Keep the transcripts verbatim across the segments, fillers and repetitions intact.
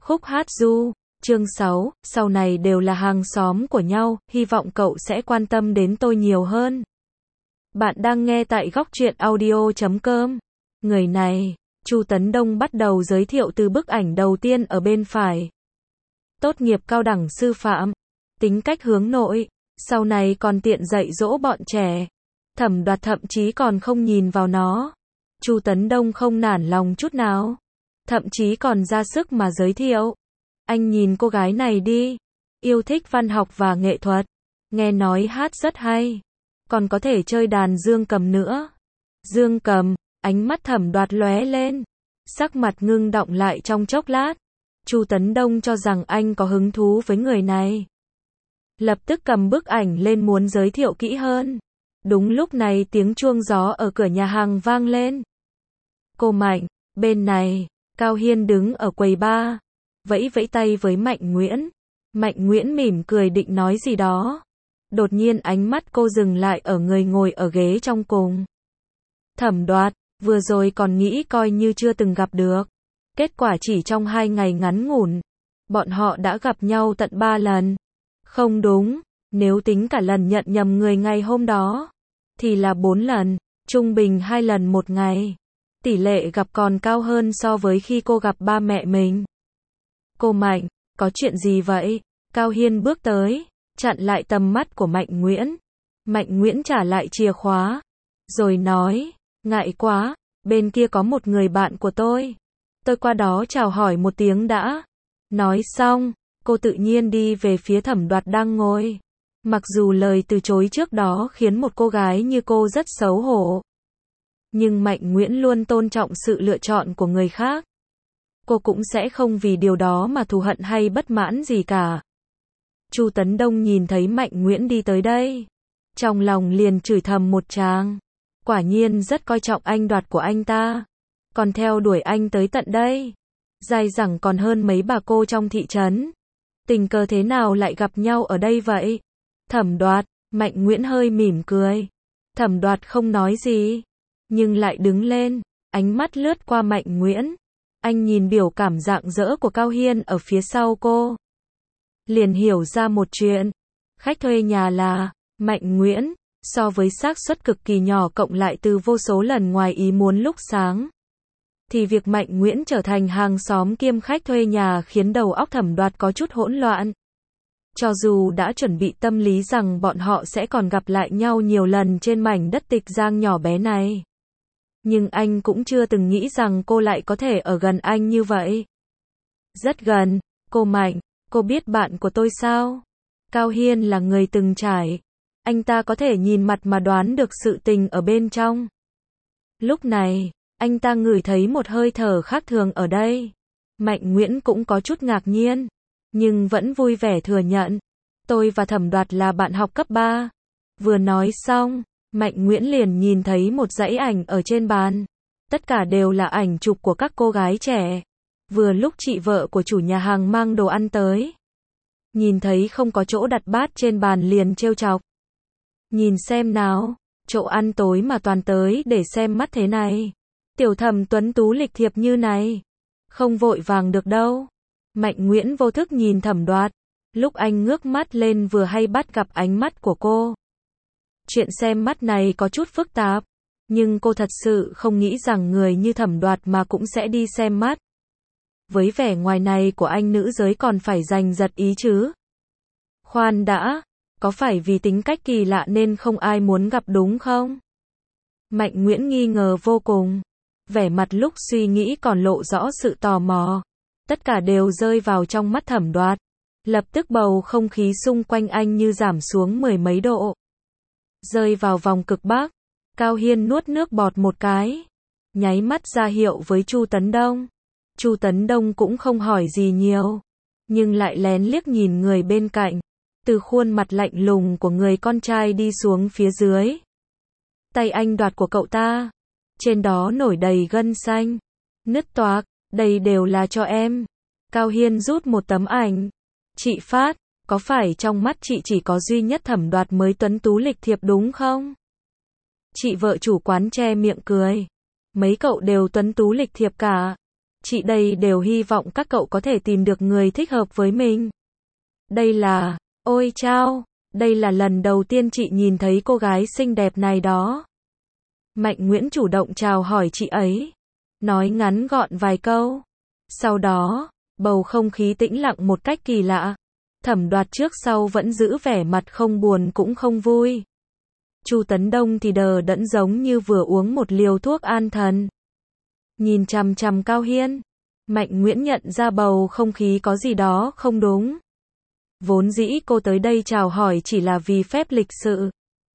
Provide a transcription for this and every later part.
Khúc hát du, chương sáu, sau này đều là hàng xóm của nhau, hy vọng cậu sẽ quan tâm đến tôi nhiều hơn. Bạn đang nghe tại góc truyện audio chấm com. Người này, Chu Tấn Đông bắt đầu giới thiệu từ bức ảnh đầu tiên ở bên phải. Tốt nghiệp cao đẳng sư phạm, tính cách hướng nội, sau này còn tiện dạy dỗ bọn trẻ. Thẩm Đoạt thậm chí còn không nhìn vào nó. Chu Tấn Đông không nản lòng chút nào, thậm chí còn ra sức mà giới thiệu. Anh nhìn cô gái này đi, yêu thích văn học và nghệ thuật, nghe nói hát rất hay, còn có thể chơi đàn dương cầm nữa. Dương cầm, ánh mắt Thẩm Đoạt lóe lên, sắc mặt ngưng đọng lại trong chốc lát. Chu Tấn Đông cho rằng anh có hứng thú với người này, lập tức cầm bức ảnh lên muốn giới thiệu kỹ hơn. Đúng lúc này tiếng chuông gió ở cửa nhà hàng vang lên. Cô Mạnh, bên này, Cao Hiên đứng ở quầy bar, vẫy vẫy tay với Mạnh Nguyễn. Mạnh Nguyễn mỉm cười định nói gì đó. Đột nhiên ánh mắt cô dừng lại ở người ngồi ở ghế trong cùng. Thẩm Đoạt, vừa rồi còn nghĩ coi như chưa từng gặp được. Kết quả chỉ trong hai ngày ngắn ngủn, bọn họ đã gặp nhau tận ba lần. Không đúng, nếu tính cả lần nhận nhầm người ngày hôm đó, thì là bốn lần, trung bình hai lần một ngày. Tỷ lệ gặp còn cao hơn so với khi cô gặp ba mẹ mình. Cô Mạnh, có chuyện gì vậy? Cao Hiên bước tới, chặn lại tầm mắt của Mạnh Nguyễn. Mạnh Nguyễn trả lại chìa khóa, rồi nói, ngại quá, bên kia có một người bạn của tôi. Tôi qua đó chào hỏi một tiếng đã. Nói xong, cô tự nhiên đi về phía Thẩm Đoạt đang ngồi. Mặc dù lời từ chối trước đó khiến một cô gái như cô rất xấu hổ, nhưng Mạnh Nguyễn luôn tôn trọng sự lựa chọn của người khác. Cô cũng sẽ không vì điều đó mà thù hận hay bất mãn gì cả. Chu Tấn Đông nhìn thấy Mạnh Nguyễn đi tới đây, trong lòng liền chửi thầm một tràng. Quả nhiên rất coi trọng anh Đoạt của anh ta, còn theo đuổi anh tới tận đây. Dai dẳng còn hơn mấy bà cô trong thị trấn. Tình cờ thế nào lại gặp nhau ở đây vậy? Thẩm Đoạt, Mạnh Nguyễn hơi mỉm cười. Thẩm Đoạt không nói gì, nhưng lại đứng lên, ánh mắt lướt qua Mạnh Nguyễn. Anh nhìn biểu cảm rạng rỡ của Cao Hiên ở phía sau cô, liền hiểu ra một chuyện. Khách thuê nhà là Mạnh Nguyễn, so với xác suất cực kỳ nhỏ cộng lại từ vô số lần ngoài ý muốn lúc sáng, thì việc Mạnh Nguyễn trở thành hàng xóm kiêm khách thuê nhà khiến đầu óc Thẩm Đoạt có chút hỗn loạn. Cho dù đã chuẩn bị tâm lý rằng bọn họ sẽ còn gặp lại nhau nhiều lần trên mảnh đất Tịch Giang nhỏ bé này, nhưng anh cũng chưa từng nghĩ rằng cô lại có thể ở gần anh như vậy. Rất gần. Cô Mạnh, cô biết bạn của tôi sao? Cao Hiên là người từng trải, anh ta có thể nhìn mặt mà đoán được sự tình ở bên trong. Lúc này, anh ta ngửi thấy một hơi thở khác thường ở đây. Mạnh Nguyễn cũng có chút ngạc nhiên, nhưng vẫn vui vẻ thừa nhận. Tôi và Thẩm Đoạt là bạn học cấp ba. Vừa nói xong, Mạnh Nguyễn liền nhìn thấy một dãy ảnh ở trên bàn. Tất cả đều là ảnh chụp của các cô gái trẻ. Vừa lúc chị vợ của chủ nhà hàng mang đồ ăn tới, nhìn thấy không có chỗ đặt bát trên bàn liền trêu chọc. Nhìn xem nào, chỗ ăn tối mà toàn tới để xem mắt thế này. Tiểu Thẩm tuấn tú lịch thiệp như này, không vội vàng được đâu. Mạnh Nguyễn vô thức nhìn Thẩm Đoạt, lúc anh ngước mắt lên vừa hay bắt gặp ánh mắt của cô. Chuyện xem mắt này có chút phức tạp, nhưng cô thật sự không nghĩ rằng người như Thẩm Đoạt mà cũng sẽ đi xem mắt. Với vẻ ngoài này của anh nữ giới còn phải giành giật ý chứ. Khoan đã, có phải vì tính cách kỳ lạ nên không ai muốn gặp đúng không? Mạnh Nguyễn nghi ngờ vô cùng, vẻ mặt lúc suy nghĩ còn lộ rõ sự tò mò. Tất cả đều rơi vào trong mắt Thẩm Đoạt. Lập tức bầu không khí xung quanh anh như giảm xuống mười mấy độ. Rơi vào vòng cực bắc. Cao Hiên nuốt nước bọt một cái, nháy mắt ra hiệu với Chu Tấn Đông. Chu Tấn Đông cũng không hỏi gì nhiều, nhưng lại lén liếc nhìn người bên cạnh, từ khuôn mặt lạnh lùng của người con trai đi xuống phía dưới. Tay anh Đoạt của cậu ta, trên đó nổi đầy gân xanh, nứt toạc, đây đều là cho em. Cao Hiên rút một tấm ảnh. Chị Phát, có phải trong mắt chị chỉ có duy nhất Thẩm Đoạt mới tuấn tú lịch thiệp đúng không? Chị vợ chủ quán che miệng cười. Mấy cậu đều tuấn tú lịch thiệp cả. Chị đây đều hy vọng các cậu có thể tìm được người thích hợp với mình. Đây là, ôi chao, đây là lần đầu tiên chị nhìn thấy cô gái xinh đẹp này đó. Mạnh Nguyễn chủ động chào hỏi chị ấy, nói ngắn gọn vài câu. Sau đó, bầu không khí tĩnh lặng một cách kỳ lạ. Thẩm Đoạt trước sau vẫn giữ vẻ mặt không buồn cũng không vui. Chu Tấn Đông thì đờ đẫn giống như vừa uống một liều thuốc an thần. Nhìn chằm chằm Cao Hiên, Mạnh Nguyễn nhận ra bầu không khí có gì đó không đúng. Vốn dĩ cô tới đây chào hỏi chỉ là vì phép lịch sự.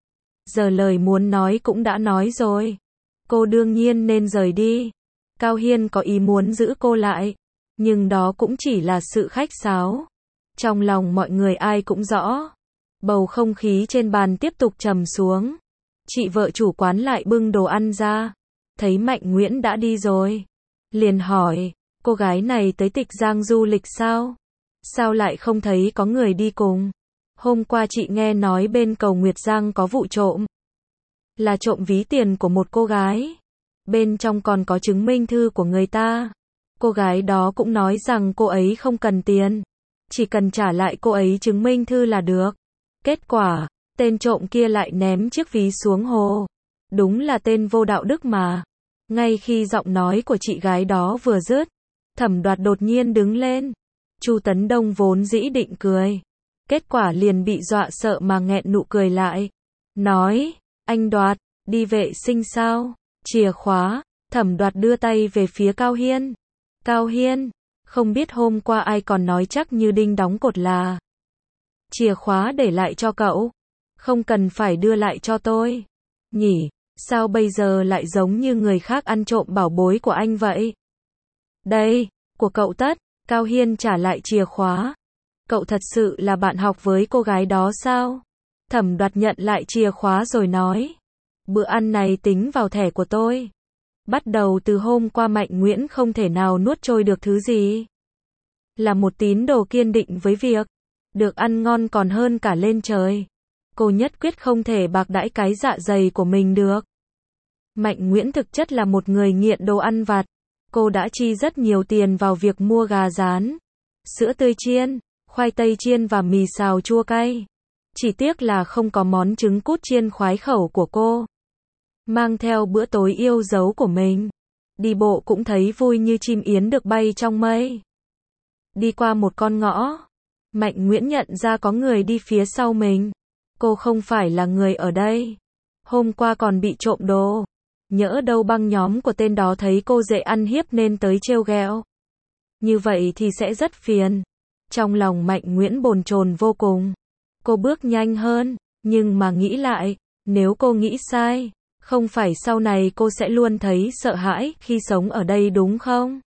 Giờ lời muốn nói cũng đã nói rồi. Cô đương nhiên nên rời đi. Cao Hiên có ý muốn giữ cô lại, nhưng đó cũng chỉ là sự khách sáo. Trong lòng mọi người ai cũng rõ. Bầu không khí trên bàn tiếp tục trầm xuống. Chị vợ chủ quán lại bưng đồ ăn ra. Thấy Mạnh Nguyễn đã đi rồi, liền hỏi, cô gái này tới Tịch Giang du lịch sao? Sao lại không thấy có người đi cùng? Hôm qua chị nghe nói bên cầu Nguyệt Giang có vụ trộm. Là trộm ví tiền của một cô gái. Bên trong còn có chứng minh thư của người ta. Cô gái đó cũng nói rằng cô ấy không cần tiền. Chỉ cần trả lại cô ấy chứng minh thư là được. Kết quả, tên trộm kia lại ném chiếc ví xuống hồ. Đúng là tên vô đạo đức mà. Ngay khi giọng nói của chị gái đó vừa dứt, Thẩm Đoạt đột nhiên đứng lên. Chu Tấn Đông vốn dĩ định cười. Kết quả liền bị dọa sợ mà nghẹn nụ cười lại. Nói, anh Đoạt, đi vệ sinh sao? Chìa khóa. Thẩm Đoạt đưa tay về phía Cao Hiên. Cao Hiên, không biết hôm qua ai còn nói chắc như đinh đóng cột là chìa khóa để lại cho cậu. Không cần phải đưa lại cho tôi. Nhỉ, sao bây giờ lại giống như người khác ăn trộm bảo bối của anh vậy? Đây, của cậu tất. Cao Hiên trả lại chìa khóa. Cậu thật sự là bạn học với cô gái đó sao? Thẩm Đoạt nhận lại chìa khóa rồi nói. Bữa ăn này tính vào thẻ của tôi. Bắt đầu từ hôm qua Mạnh Nguyễn không thể nào nuốt trôi được thứ gì. Là một tín đồ kiên định với việc được ăn ngon còn hơn cả lên trời. Cô nhất quyết không thể bạc đãi cái dạ dày của mình được. Mạnh Nguyễn thực chất là một người nghiện đồ ăn vặt. Cô đã chi rất nhiều tiền vào việc mua gà rán, sữa tươi chiên, khoai tây chiên và mì xào chua cay. Chỉ tiếc là không có món trứng cút chiên khoái khẩu của cô. Mang theo bữa tối yêu dấu của mình. Đi bộ cũng thấy vui như chim yến được bay trong mây. Đi qua một con ngõ, Mạnh Nguyễn nhận ra có người đi phía sau mình. Cô không phải là người ở đây. Hôm qua còn bị trộm đồ. Nhỡ đâu băng nhóm của tên đó thấy cô dễ ăn hiếp nên tới trêu ghẹo. Như vậy thì sẽ rất phiền. Trong lòng Mạnh Nguyễn bồn chồn vô cùng. Cô bước nhanh hơn, nhưng mà nghĩ lại, nếu cô nghĩ sai, không phải sau này cô sẽ luôn thấy sợ hãi khi sống ở đây đúng không?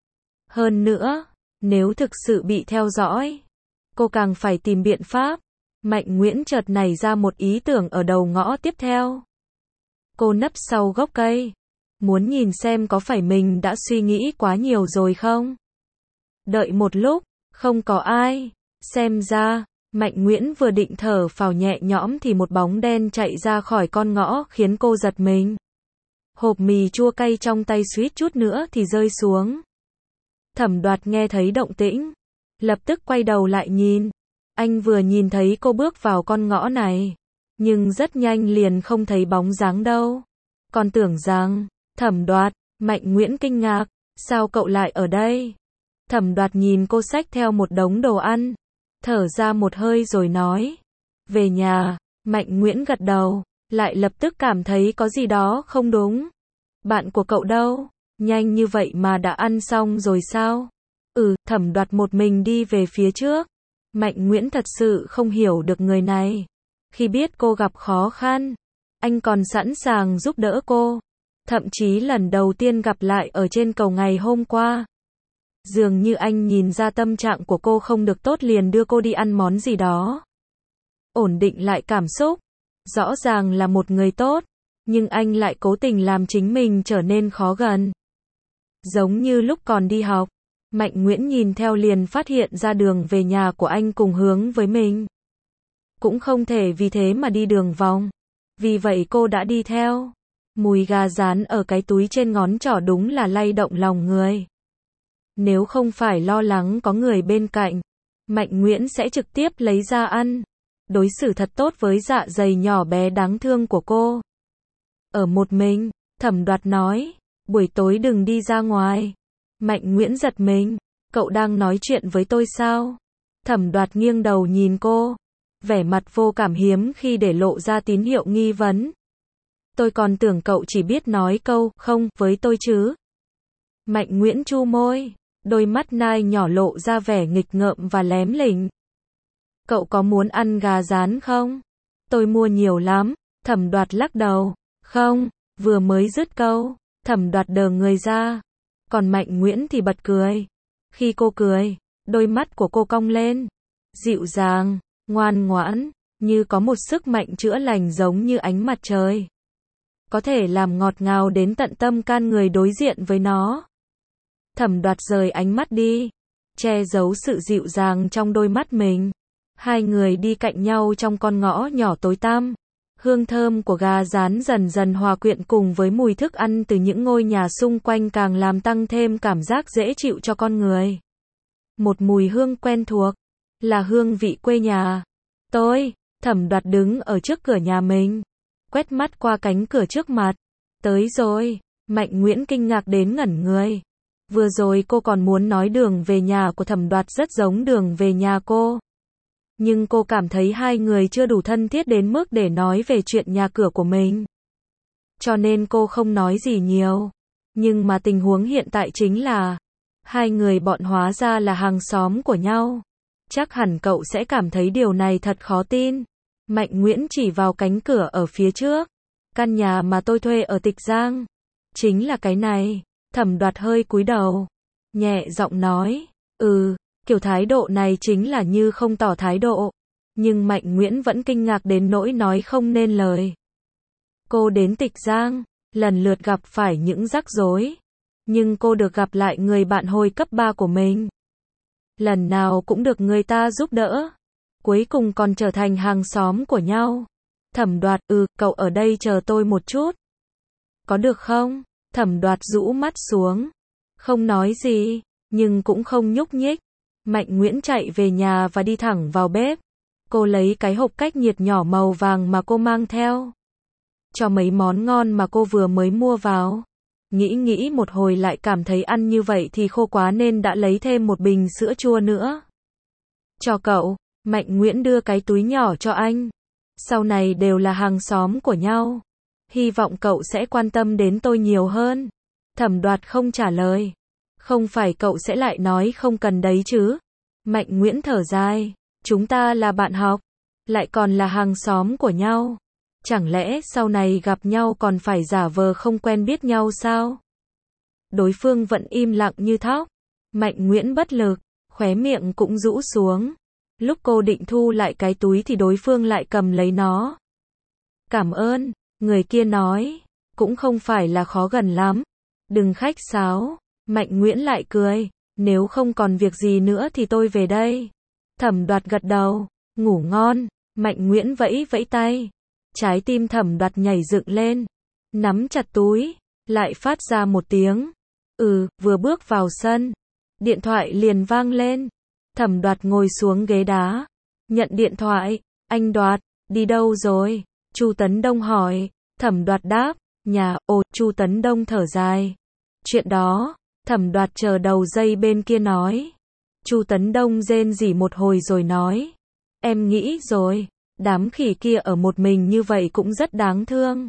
Hơn nữa, nếu thực sự bị theo dõi, cô càng phải tìm biện pháp. Mạnh Nguyễn chợt nảy ra một ý tưởng ở đầu ngõ tiếp theo. Cô nấp sau gốc cây, muốn nhìn xem có phải mình đã suy nghĩ quá nhiều rồi không? Đợi một lúc, không có ai. Xem ra, Mạnh Nguyễn vừa định thở phào nhẹ nhõm thì một bóng đen chạy ra khỏi con ngõ khiến cô giật mình. Hộp mì chua cay trong tay suýt chút nữa thì rơi xuống. Thẩm Đoạt nghe thấy động tĩnh, lập tức quay đầu lại nhìn. Anh vừa nhìn thấy cô bước vào con ngõ này, nhưng rất nhanh liền không thấy bóng dáng đâu. Còn tưởng rằng, Thẩm Đoạt, Mạnh Nguyễn kinh ngạc, sao cậu lại ở đây? Thẩm Đoạt nhìn cô xách theo một đống đồ ăn, thở ra một hơi rồi nói, về nhà. Mạnh Nguyễn gật đầu, lại lập tức cảm thấy có gì đó không đúng. Bạn của cậu đâu? Nhanh như vậy mà đã ăn xong rồi sao? Ừ, Thẩm Đoạt một mình đi về phía trước. Mạnh Nguyễn thật sự không hiểu được người này. Khi biết cô gặp khó khăn, anh còn sẵn sàng giúp đỡ cô. Thậm chí lần đầu tiên gặp lại ở trên cầu ngày hôm qua. Dường như anh nhìn ra tâm trạng của cô không được tốt liền đưa cô đi ăn món gì đó. Ổn định lại cảm xúc. Rõ ràng là một người tốt, nhưng anh lại cố tình làm chính mình trở nên khó gần. Giống như lúc còn đi học, Mạnh Nguyễn nhìn theo liền phát hiện ra đường về nhà của anh cùng hướng với mình. Cũng không thể vì thế mà đi đường vòng. Vì vậy cô đã đi theo. Mùi gà rán ở cái túi trên ngón trỏ đúng là lay động lòng người. Nếu không phải lo lắng có người bên cạnh, Mạnh Nguyễn sẽ trực tiếp lấy ra ăn. Đối xử thật tốt với dạ dày nhỏ bé đáng thương của cô. Ở một mình, Thẩm Đoạt nói, buổi tối đừng đi ra ngoài. Mạnh Nguyễn giật mình, cậu đang nói chuyện với tôi sao? Thẩm Đoạt nghiêng đầu nhìn cô, vẻ mặt vô cảm hiếm khi để lộ ra tín hiệu nghi vấn. Tôi còn tưởng cậu chỉ biết nói câu không với tôi chứ. Mạnh Nguyễn chu môi, đôi mắt nai nhỏ lộ ra vẻ nghịch ngợm và lém lỉnh. Cậu có muốn ăn gà rán không? Tôi mua nhiều lắm. Thẩm Đoạt lắc đầu. Không, vừa mới dứt câu, Thẩm Đoạt đờ người ra. Còn Mạnh Nguyễn thì bật cười. Khi cô cười, đôi mắt của cô cong lên. Dịu dàng, ngoan ngoãn, như có một sức mạnh chữa lành giống như ánh mặt trời. Có thể làm ngọt ngào đến tận tâm can người đối diện với nó. Thẩm Đoạt rời ánh mắt đi, che giấu sự dịu dàng trong đôi mắt mình. Hai người đi cạnh nhau trong con ngõ nhỏ tối tăm. Hương thơm của gà rán dần dần hòa quyện cùng với mùi thức ăn từ những ngôi nhà xung quanh càng làm tăng thêm cảm giác dễ chịu cho con người. Một mùi hương quen thuộc, là hương vị quê nhà. Tôi, Thẩm Đoạt đứng ở trước cửa nhà mình, quét mắt qua cánh cửa trước mặt. Tới rồi. Mạnh Nguyễn kinh ngạc đến ngẩn người. Vừa rồi cô còn muốn nói đường về nhà của Thẩm Đoạt rất giống đường về nhà cô. Nhưng cô cảm thấy hai người chưa đủ thân thiết đến mức để nói về chuyện nhà cửa của mình. Cho nên cô không nói gì nhiều. Nhưng mà tình huống hiện tại chính là hai người bọn hóa ra là hàng xóm của nhau. Chắc hẳn cậu sẽ cảm thấy điều này thật khó tin. Mạnh Nguyễn chỉ vào cánh cửa ở phía trước. Căn nhà mà tôi thuê ở Tịch Giang. Chính là cái này. Thẩm Đoạt hơi cúi đầu, nhẹ giọng nói. Ừ, kiểu thái độ này chính là như không tỏ thái độ. Nhưng Mạnh Nguyễn vẫn kinh ngạc đến nỗi nói không nên lời. Cô đến Tịch Giang, lần lượt gặp phải những rắc rối. Nhưng cô được gặp lại người bạn hồi cấp ba của mình. Lần nào cũng được người ta giúp đỡ. Cuối cùng còn trở thành hàng xóm của nhau. Thẩm Đoạt, ừ, cậu ở đây chờ tôi một chút. Có được không? Thẩm Đoạt rũ mắt xuống. Không nói gì, nhưng cũng không nhúc nhích. Mạnh Nguyễn chạy về nhà và đi thẳng vào bếp. Cô lấy cái hộp cách nhiệt nhỏ màu vàng mà cô mang theo. Cho mấy món ngon mà cô vừa mới mua vào. Nghĩ nghĩ một hồi lại cảm thấy ăn như vậy thì khô quá nên đã lấy thêm một bình sữa chua nữa. Cho cậu. Mạnh Nguyễn đưa cái túi nhỏ cho anh. Sau này đều là hàng xóm của nhau. Hy vọng cậu sẽ quan tâm đến tôi nhiều hơn. Thẩm Đoạt không trả lời. Không phải cậu sẽ lại nói không cần đấy chứ? Mạnh Nguyễn thở dài. Chúng ta là bạn học, lại còn là hàng xóm của nhau. Chẳng lẽ sau này gặp nhau còn phải giả vờ không quen biết nhau sao? Đối phương vẫn im lặng như thóc. Mạnh Nguyễn bất lực, khóe miệng cũng rũ xuống. Lúc cô định thu lại cái túi thì đối phương lại cầm lấy nó. Cảm ơn, người kia nói. Cũng không phải là khó gần lắm. Đừng khách sáo. Mạnh Nguyễn lại cười. Nếu không còn việc gì nữa thì tôi về đây. Thẩm Đoạt gật đầu. Ngủ ngon. Mạnh Nguyễn vẫy vẫy tay. Trái tim Thẩm Đoạt nhảy dựng lên. Nắm chặt túi. Lại phát ra một tiếng. Ừ, vừa bước vào sân. Điện thoại liền vang lên. Thẩm Đoạt ngồi xuống ghế đá. Nhận điện thoại. Anh Đoạt, đi đâu rồi? Chu Tấn Đông hỏi. Thẩm Đoạt đáp. Nhà. Ồ, Chu Tấn Đông thở dài. Chuyện đó. Thẩm Đoạt chờ đầu dây bên kia nói. Chu Tấn Đông rên rỉ một hồi rồi nói. Em nghĩ rồi. Đám khỉ kia ở một mình như vậy cũng rất đáng thương.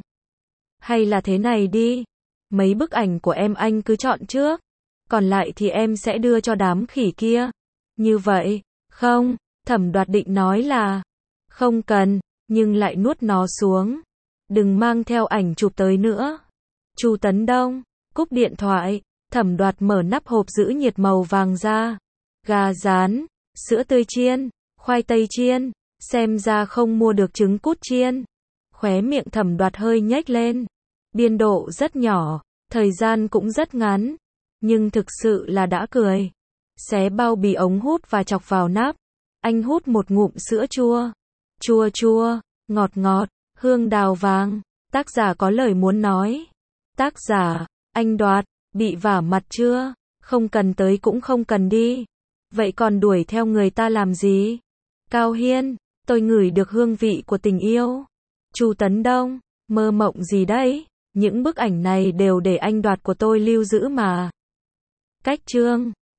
Hay là thế này đi. Mấy bức ảnh của em anh cứ chọn trước. Còn lại thì em sẽ đưa cho đám khỉ kia. Như vậy. Không. Thẩm Đoạt định nói là. Không cần. Nhưng lại nuốt nó xuống. Đừng mang theo ảnh chụp tới nữa. Chu Tấn Đông. Cúp điện thoại. Thẩm Đoạt mở nắp hộp giữ nhiệt màu vàng ra. Gà rán. Sữa tươi chiên. Khoai tây chiên. Xem ra không mua được trứng cút chiên. Khóe miệng Thẩm Đoạt hơi nhếch lên. Biên độ rất nhỏ. Thời gian cũng rất ngắn. Nhưng thực sự là đã cười. Xé bao bì ống hút và chọc vào nắp. Anh hút một ngụm sữa chua. Chua chua. Ngọt ngọt. Hương đào vàng. Tác giả có lời muốn nói. Tác giả. Anh Đoạt. Bị vả mặt chưa? Không cần tới cũng không cần đi. Vậy còn đuổi theo người ta làm gì? Cao Hiên, tôi ngửi được hương vị của tình yêu. Chu Tấn Đông, mơ mộng gì đấy? Những bức ảnh này đều để anh Đoạt của tôi lưu giữ mà. Cách chương